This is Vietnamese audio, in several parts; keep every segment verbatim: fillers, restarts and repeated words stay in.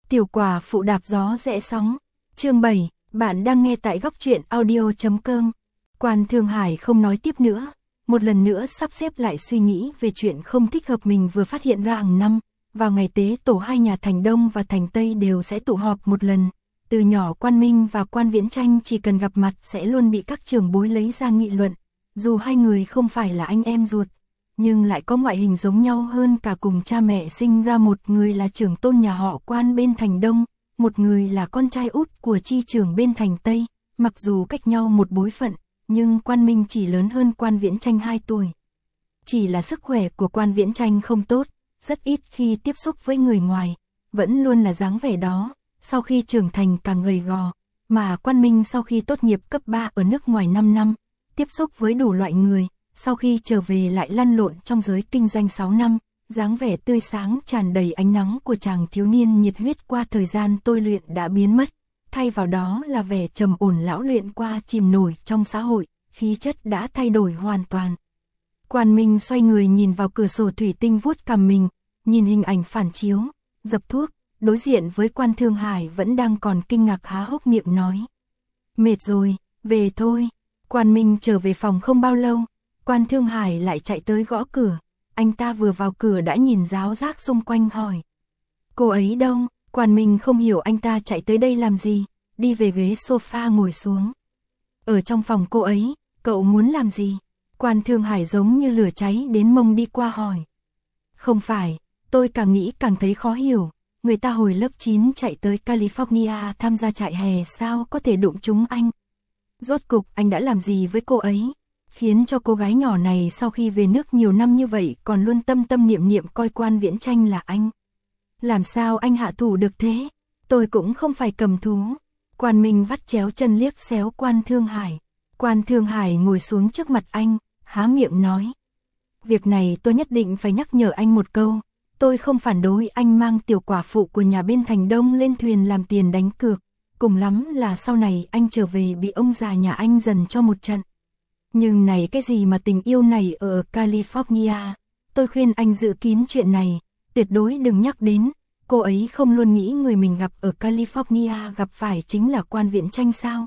Tiểu quả phụ đạp gió rẽ sóng. Chương bảy, bạn đang nghe tại góc truyện audio chấm com. Quan Thương Hải không nói tiếp nữa, một lần nữa sắp xếp lại suy nghĩ về chuyện không thích hợp mình vừa phát hiện ra hàng năm, vào ngày tế tổ hai nhà Thành Đông và Thành Tây đều sẽ tụ họp một lần. Từ nhỏ Quan Minh và Quan Viễn Tranh chỉ cần gặp mặt sẽ luôn bị các trưởng bối lấy ra nghị luận, dù hai người không phải là anh em ruột, nhưng lại có ngoại hình giống nhau hơn cả, cùng cha mẹ sinh ra, một người là trưởng tôn nhà họ Quan bên Thành Đông, một người là con trai út của chi trưởng bên Thành Tây. Mặc dù cách nhau một bối phận, nhưng Quan Minh chỉ lớn hơn Quan Viễn Tranh hai tuổi. Chỉ là sức khỏe của Quan Viễn Tranh không tốt, rất ít khi tiếp xúc với người ngoài, vẫn luôn là dáng vẻ đó, sau khi trưởng thành càng gầy gò, mà Quan Minh sau khi tốt nghiệp cấp ba ở nước ngoài năm năm, tiếp xúc với đủ loại người, sau khi trở về lại lăn lộn trong giới kinh doanh sáu năm, dáng vẻ tươi sáng tràn đầy ánh nắng của chàng thiếu niên nhiệt huyết qua thời gian tôi luyện đã biến mất, thay vào đó là vẻ trầm ổn lão luyện qua chìm nổi trong xã hội, khí chất đã thay đổi hoàn toàn. Quan Minh xoay người nhìn vào cửa sổ thủy tinh vuốt cằm mình, nhìn hình ảnh phản chiếu, dập thuốc, đối diện với Quan Thương Hải vẫn đang còn kinh ngạc há hốc miệng nói: "Mệt rồi, về thôi." Quan Minh trở về phòng không bao lâu, Quan Thương Hải lại chạy tới gõ cửa. Anh ta vừa vào cửa đã nhìn ráo rác xung quanh hỏi: "Cô ấy đâu?" Quan Minh không hiểu anh ta chạy tới đây làm gì, đi về ghế sofa ngồi xuống. "Ở trong phòng cô ấy, cậu muốn làm gì?" Quan Thương Hải giống như lửa cháy đến mông đi qua hỏi. "Không phải, tôi càng nghĩ càng thấy khó hiểu, người ta hồi lớp chín chạy tới California tham gia trại hè, sao có thể đụng trúng anh? Rốt cục anh đã làm gì với cô ấy, khiến cho cô gái nhỏ này sau khi về nước nhiều năm như vậy còn luôn tâm tâm niệm niệm coi Quan Viễn Tranh là anh? Làm sao anh hạ thủ được thế? Tôi cũng không phải cầm thú." Quan Minh vắt chéo chân liếc xéo Quan Thương Hải. Quan Thương Hải ngồi xuống trước mặt anh, há miệng nói: "Việc này tôi nhất định phải nhắc nhở anh một câu, tôi không phản đối anh mang tiểu quả phụ của nhà bên Thành Đông lên thuyền làm tiền đánh cược, cùng lắm là sau này anh trở về bị ông già nhà anh dần cho một trận. Nhưng này, cái gì mà tình yêu này ở California, tôi khuyên anh giữ kín chuyện này, tuyệt đối đừng nhắc đến. Cô ấy không luôn nghĩ người mình gặp ở California gặp phải chính là Quan Viễn Tranh sao?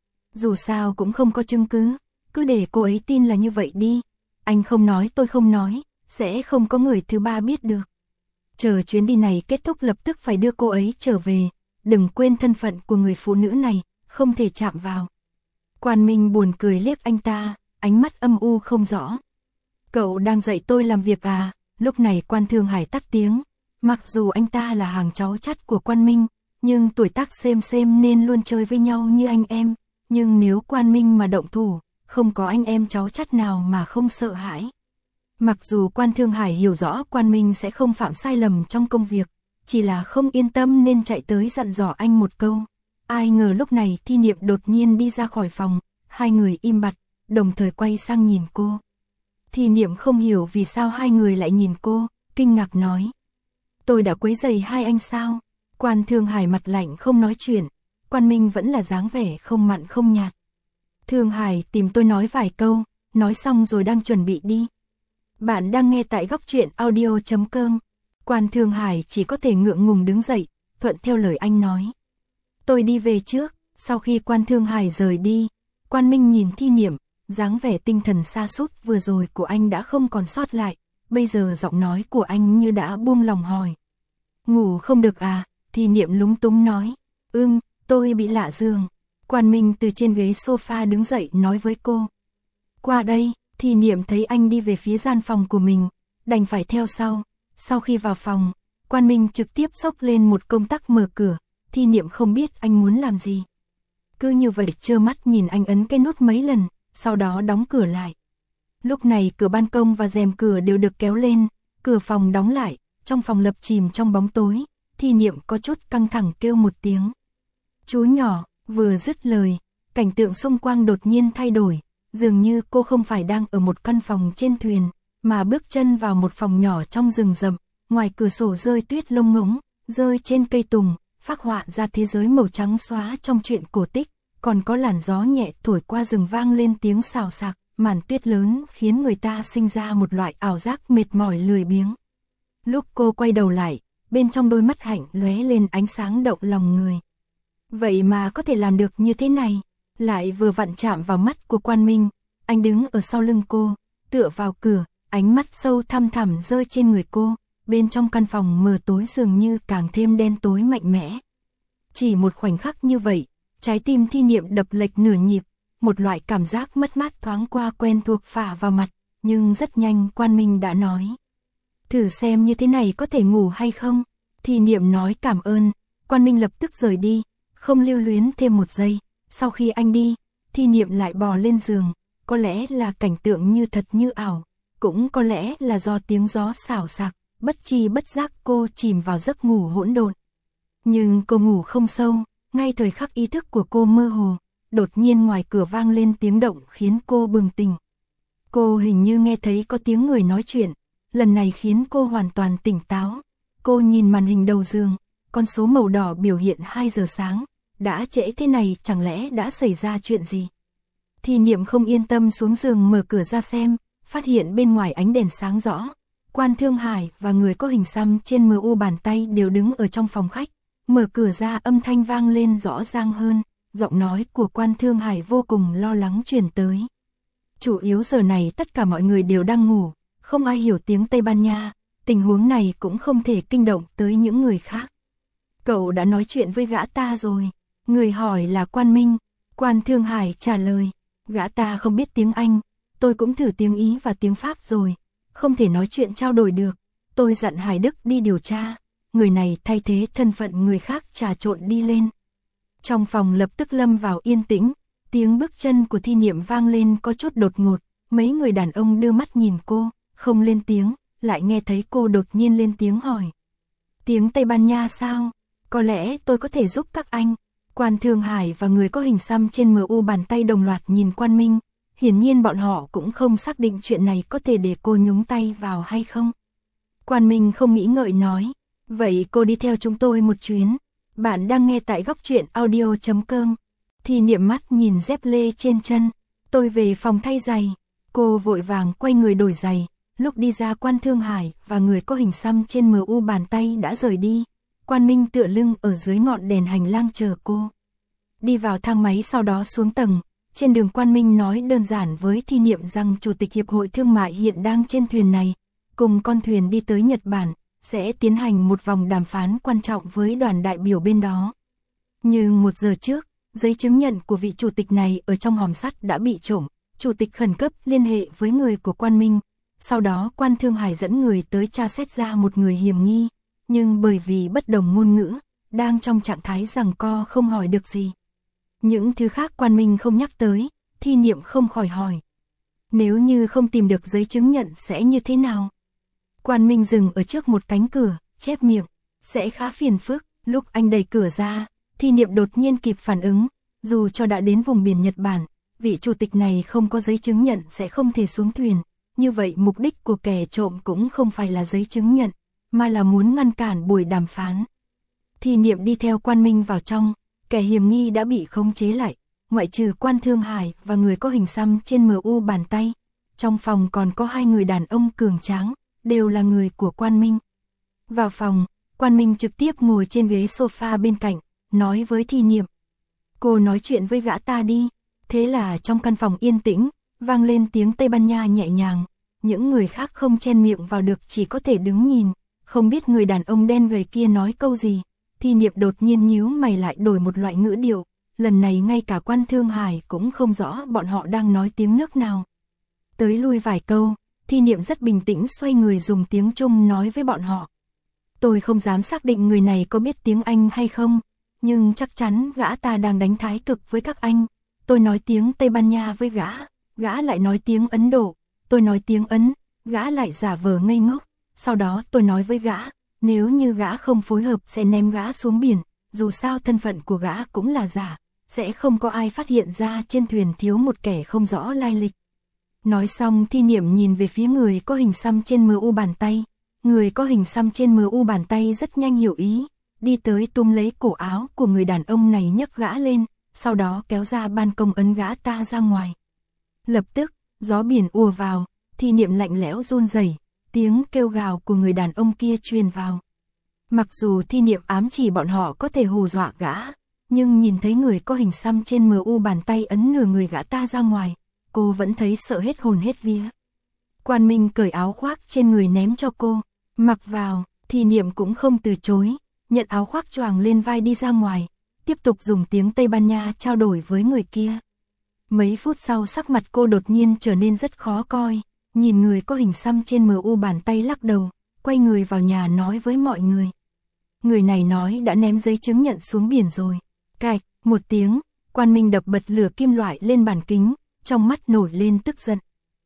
Dù sao cũng không có chứng cứ, cứ để cô ấy tin là như vậy đi. Anh không nói tôi không nói, sẽ không có người thứ ba biết được. Chờ chuyến đi này kết thúc lập tức phải đưa cô ấy trở về, đừng quên thân phận của người phụ nữ này, không thể chạm vào." Quan Minh buồn cười liếc anh ta, ánh mắt âm u không rõ. "Cậu đang dạy tôi làm việc à?" Lúc này Quan Thương Hải tắt tiếng. Mặc dù anh ta là hàng cháu chắt của Quan Minh, nhưng tuổi tác xem xem nên luôn chơi với nhau như anh em. Nhưng nếu Quan Minh mà động thủ, không có anh em cháu chắt nào mà không sợ hãi. Mặc dù Quan Thương Hải hiểu rõ Quan Minh sẽ không phạm sai lầm trong công việc, chỉ là không yên tâm nên chạy tới dặn dò anh một câu. Ai ngờ lúc này Thi Niệm đột nhiên đi ra khỏi phòng, hai người im bặt, đồng thời quay sang nhìn cô. Thi Niệm không hiểu vì sao hai người lại nhìn cô, kinh ngạc nói: "Tôi đã quấy rầy hai anh sao?" Quan Thương Hải mặt lạnh không nói chuyện, Quan Minh vẫn là dáng vẻ không mặn không nhạt. "Thương Hải tìm tôi nói vài câu", nói xong rồi đang chuẩn bị đi. Bạn đang nghe tại góc truyện audio chấm com. Quan Thương Hải chỉ có thể ngượng ngùng đứng dậy, thuận theo lời anh nói. "Tôi đi về trước." Sau khi Quan Thương Hải rời đi, Quan Minh nhìn Thi Niệm, dáng vẻ tinh thần sa sút vừa rồi của anh đã không còn sót lại, bây giờ giọng nói của anh như đã buông lòng hỏi: "Ngủ không được à?" Thi Niệm lúng túng nói: "Ừm, tôi bị lạ giường." Quan Minh từ trên ghế sofa đứng dậy nói với cô: "Qua đây." Thi Niệm thấy anh đi về phía gian phòng của mình, đành phải theo sau. Sau khi vào phòng, Quan Minh trực tiếp xốc lên một công tắc mở cửa. Thi Niệm không biết anh muốn làm gì, cứ như vậy trơ mắt nhìn anh ấn cái nút mấy lần, sau đó đóng cửa lại. Lúc này cửa ban công và rèm cửa đều được kéo lên, cửa phòng đóng lại, trong phòng lập chìm trong bóng tối. Thi Niệm có chút căng thẳng kêu một tiếng: "Chú nhỏ." Vừa dứt lời, cảnh tượng xung quanh đột nhiên thay đổi, dường như cô không phải đang ở một căn phòng trên thuyền, mà bước chân vào một phòng nhỏ trong rừng rậm. Ngoài cửa sổ rơi tuyết lông ngỗng, rơi trên cây tùng, phác họa ra thế giới màu trắng xóa trong truyện cổ tích, còn có làn gió nhẹ thổi qua rừng vang lên tiếng xào xạc, màn tuyết lớn khiến người ta sinh ra một loại ảo giác mệt mỏi lười biếng. Lúc cô quay đầu lại, bên trong đôi mắt hạnh lóe lên ánh sáng động lòng người. Vậy mà có thể làm được như thế này, lại vừa vặn chạm vào mắt của Quan Minh, anh đứng ở sau lưng cô, tựa vào cửa, ánh mắt sâu thăm thẳm rơi trên người cô, bên trong căn phòng mờ tối dường như càng thêm đen tối mạnh mẽ. Chỉ một khoảnh khắc như vậy, trái tim Thi Niệm đập lệch nửa nhịp, một loại cảm giác mất mát thoáng qua quen thuộc phả vào mặt, nhưng rất nhanh Quan Minh đã nói. Thử xem như thế này có thể ngủ hay không? Thi Niệm nói cảm ơn, Quan Minh lập tức rời đi, không lưu luyến thêm một giây. Sau khi anh đi, Thi Niệm lại bò lên giường, có lẽ là cảnh tượng như thật như ảo, cũng có lẽ là do tiếng gió xào xạc, bất chi bất giác cô chìm vào giấc ngủ hỗn độn. Nhưng cô ngủ không sâu, ngay thời khắc ý thức của cô mơ hồ, đột nhiên ngoài cửa vang lên tiếng động khiến cô bừng tỉnh. Cô hình như nghe thấy có tiếng người nói chuyện, lần này khiến cô hoàn toàn tỉnh táo. Cô nhìn màn hình đầu giường, con số màu đỏ biểu hiện hai giờ sáng, đã trễ thế này chẳng lẽ đã xảy ra chuyện gì? Thi Niệm không yên tâm xuống giường mở cửa ra xem, phát hiện bên ngoài ánh đèn sáng rõ. Quan Thương Hải và người có hình xăm trên mờ u bàn tay đều đứng ở trong phòng khách. Mở cửa ra âm thanh vang lên rõ ràng hơn, giọng nói của Quan Thương Hải vô cùng lo lắng truyền tới. Chủ yếu giờ này tất cả mọi người đều đang ngủ, không ai hiểu tiếng Tây Ban Nha, tình huống này cũng không thể kinh động tới những người khác. Cậu đã nói chuyện với gã ta rồi? Người hỏi là Quan Minh. Quan Thương Hải trả lời, gã ta không biết tiếng Anh, tôi cũng thử tiếng Ý và tiếng Pháp rồi, không thể nói chuyện trao đổi được. Tôi dặn Hải Đức đi điều tra, người này thay thế thân phận người khác trà trộn đi lên. Trong phòng lập tức lâm vào yên tĩnh, tiếng bước chân của Thi Niệm vang lên có chút đột ngột, mấy người đàn ông đưa mắt nhìn cô, không lên tiếng, lại nghe thấy cô đột nhiên lên tiếng hỏi. Tiếng Tây Ban Nha sao? Có lẽ tôi có thể giúp các anh. Quan Thương Hải và người có hình xăm trên mờ u bàn tay đồng loạt nhìn Quan Minh, hiển nhiên bọn họ cũng không xác định chuyện này có thể để cô nhúng tay vào hay không. Quan Minh không nghĩ ngợi nói, vậy cô đi theo chúng tôi một chuyến. Bạn đang nghe tại góc truyện audio chấm com. Thi Niệm mắt nhìn dép lê trên chân, tôi về phòng thay giày. Cô vội vàng quay người đổi giày, lúc đi ra Quan Thương Hải và người có hình xăm trên mờ u bàn tay đã rời đi. Quan Minh tựa lưng ở dưới ngọn đèn hành lang chờ cô. Đi vào thang máy sau đó xuống tầng, trên đường Quan Minh nói đơn giản với Thi Niệm rằng Chủ tịch Hiệp hội Thương mại hiện đang trên thuyền này, cùng con thuyền đi tới Nhật Bản, sẽ tiến hành một vòng đàm phán quan trọng với đoàn đại biểu bên đó. Nhưng một giờ trước, giấy chứng nhận của vị chủ tịch này ở trong hòm sắt đã bị trộm, Chủ tịch khẩn cấp liên hệ với người của Quan Minh, sau đó Quan Thương Hải dẫn người tới tra xét ra một người hiểm nghi. Nhưng bởi vì bất đồng ngôn ngữ, đang trong trạng thái giằng co không hỏi được gì. Những thứ khác Quan Minh không nhắc tới, Thi Niệm không khỏi hỏi. Nếu như không tìm được giấy chứng nhận sẽ như thế nào? Quan Minh dừng ở trước một cánh cửa, chép miệng, sẽ khá phiền phức. Lúc anh đẩy cửa ra, Thi Niệm đột nhiên kịp phản ứng, dù cho đã đến vùng biển Nhật Bản, vị chủ tịch này không có giấy chứng nhận sẽ không thể xuống thuyền. Như vậy mục đích của kẻ trộm cũng không phải là giấy chứng nhận, mà là muốn ngăn cản buổi đàm phán. Thi Niệm đi theo Quan Minh vào trong, kẻ hiểm nghi đã bị khống chế lại, ngoại trừ Quan Thương Hải và người có hình xăm trên mờ u bàn tay. Trong phòng còn có hai người đàn ông cường tráng, đều là người của Quan Minh. Vào phòng, Quan Minh trực tiếp ngồi trên ghế sofa bên cạnh, nói với Thi Niệm. Cô nói chuyện với gã ta đi. Thế là trong căn phòng yên tĩnh, vang lên tiếng Tây Ban Nha nhẹ nhàng. Những người khác không chen miệng vào được chỉ có thể đứng nhìn. Không biết người đàn ông đen gầy kia nói câu gì, Thi Niệm đột nhiên nhíu mày lại đổi một loại ngữ điệu, lần này ngay cả Quan Thương Hải cũng không rõ bọn họ đang nói tiếng nước nào. Tới lui vài câu, Thi Niệm rất bình tĩnh xoay người dùng tiếng Trung nói với bọn họ. Tôi không dám xác định người này có biết tiếng Anh hay không, nhưng chắc chắn gã ta đang đánh thái cực với các anh. Tôi nói tiếng Tây Ban Nha với gã, gã lại nói tiếng Ấn Độ, tôi nói tiếng Ấn, gã lại giả vờ ngây ngốc. Sau đó tôi nói với gã, nếu như gã không phối hợp sẽ ném gã xuống biển, dù sao thân phận của gã cũng là giả, sẽ không có ai phát hiện ra trên thuyền thiếu một kẻ không rõ lai lịch. Nói xong Thi Niệm nhìn về phía người có hình xăm trên mờ u bàn tay, người có hình xăm trên mờ u bàn tay rất nhanh hiểu ý, đi tới túm lấy cổ áo của người đàn ông này nhấc gã lên, sau đó kéo ra ban công ấn gã ta ra ngoài. Lập tức, gió biển ùa vào, Thi Niệm lạnh lẽo run rẩy. Tiếng kêu gào của người đàn ông kia truyền vào. Mặc dù Thi Niệm ám chỉ bọn họ có thể hù dọa gã, nhưng nhìn thấy người có hình xăm trên mờ u bàn tay ấn nửa người gã ta ra ngoài, cô vẫn thấy sợ hết hồn hết vía. Quan Minh cởi áo khoác trên người ném cho cô, mặc vào, Thi Niệm cũng không từ chối, nhận áo khoác choàng lên vai đi ra ngoài, tiếp tục dùng tiếng Tây Ban Nha trao đổi với người kia. Mấy phút sau sắc mặt cô đột nhiên trở nên rất khó coi, nhìn người có hình xăm trên mờ u bàn tay lắc đầu, quay người vào nhà nói với mọi người. Người này nói đã ném giấy chứng nhận xuống biển rồi. Cạch, một tiếng, Quan Minh đập bật lửa kim loại lên bàn kính, trong mắt nổi lên tức giận.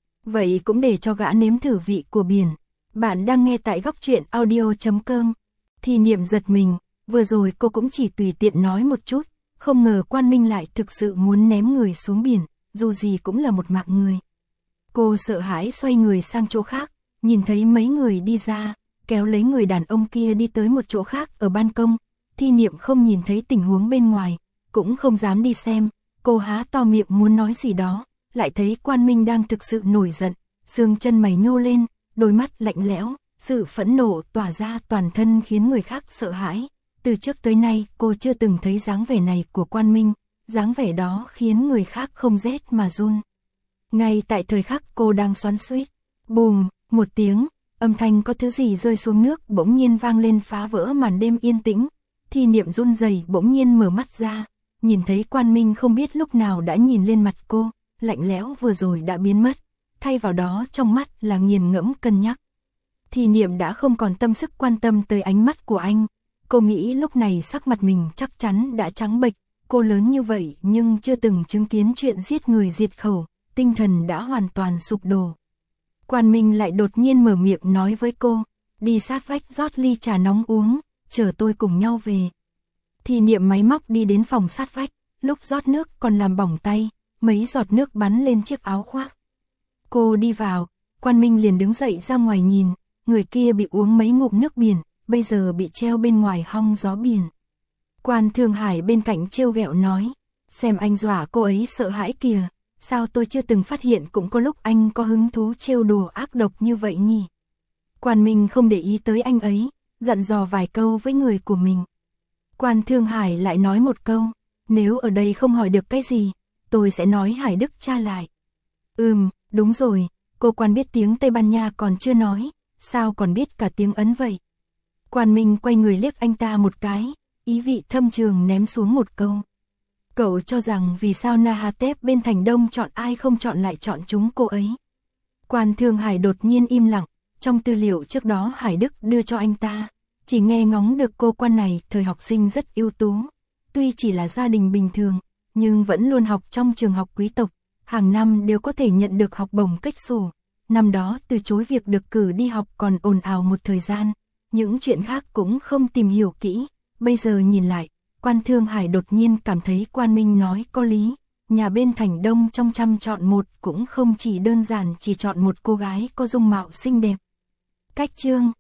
Vậy cũng để cho gã nếm thử vị của biển. Bạn đang nghe tại góc truyện audio chấm com. Thi Niệm giật mình, vừa rồi cô cũng chỉ tùy tiện nói một chút, không ngờ Quan Minh lại thực sự muốn ném người xuống biển, dù gì cũng là một mạng người. Cô sợ hãi xoay người sang chỗ khác, nhìn thấy mấy người đi ra, kéo lấy người đàn ông kia đi tới một chỗ khác ở ban công. Thi Niệm không nhìn thấy tình huống bên ngoài, cũng không dám đi xem, cô há to miệng muốn nói gì đó, lại thấy Quan Minh đang thực sự nổi giận, xương chân mày nhô lên, đôi mắt lạnh lẽo, sự phẫn nộ tỏa ra toàn thân khiến người khác sợ hãi. Từ trước tới nay cô chưa từng thấy dáng vẻ này của Quan Minh, dáng vẻ đó khiến người khác không rét mà run. Ngay tại thời khắc cô đang xoắn xuýt, bùm, một tiếng, âm thanh có thứ gì rơi xuống nước bỗng nhiên vang lên phá vỡ màn đêm yên tĩnh. Thi Niệm run rẩy bỗng nhiên mở mắt ra, nhìn thấy Quan Minh không biết lúc nào đã nhìn lên mặt cô, lạnh lẽo vừa rồi đã biến mất, thay vào đó trong mắt là nghiền ngẫm cân nhắc. Thi Niệm đã không còn tâm sức quan tâm tới ánh mắt của anh, cô nghĩ lúc này sắc mặt mình chắc chắn đã trắng bệch, cô lớn như vậy nhưng chưa từng chứng kiến chuyện giết người diệt khẩu, tinh thần đã hoàn toàn sụp đổ. Quan Minh lại đột nhiên mở miệng nói với cô, đi sát vách rót ly trà nóng uống, chờ tôi cùng nhau về. Thi Niệm máy móc đi đến phòng sát vách, lúc rót nước còn làm bỏng tay, mấy giọt nước bắn lên chiếc áo khoác. Cô đi vào, Quan Minh liền đứng dậy ra ngoài nhìn, người kia bị uống mấy ngụm nước biển, bây giờ bị treo bên ngoài hong gió biển. Quan Thương Hải bên cạnh trêu ghẹo nói, xem anh dọa cô ấy sợ hãi kìa, sao tôi chưa từng phát hiện cũng có lúc anh có hứng thú trêu đùa ác độc như vậy nhỉ. Quan Minh không để ý tới anh ấy, dặn dò vài câu với người của mình. Quan Thương Hải lại nói một câu, nếu ở đây không hỏi được cái gì, tôi sẽ nói Hải Đức tra lại. Ừm, đúng rồi, cô Quan biết tiếng Tây Ban Nha còn chưa nói, sao còn biết cả tiếng Ấn vậy? Quan Minh quay người liếc anh ta một cái, ý vị thâm trường ném xuống một câu. Cậu cho rằng vì sao Nahatep bên thành Đông chọn ai không chọn lại chọn chúng cô ấy? Quan Thương Hải đột nhiên im lặng, trong tư liệu trước đó Hải Đức đưa cho anh ta, chỉ nghe ngóng được cô Quan này thời học sinh rất ưu tú, tuy chỉ là gia đình bình thường, nhưng vẫn luôn học trong trường học quý tộc, hàng năm đều có thể nhận được học bổng cách sổ. Năm đó từ chối việc được cử đi học còn ồn ào một thời gian, những chuyện khác cũng không tìm hiểu kỹ, bây giờ nhìn lại, Quan Thương Hải đột nhiên cảm thấy Quan Minh nói có lý, nhà bên thành Đông trong trăm chọn một cũng không chỉ đơn giản chỉ chọn một cô gái có dung mạo xinh đẹp. Cách chương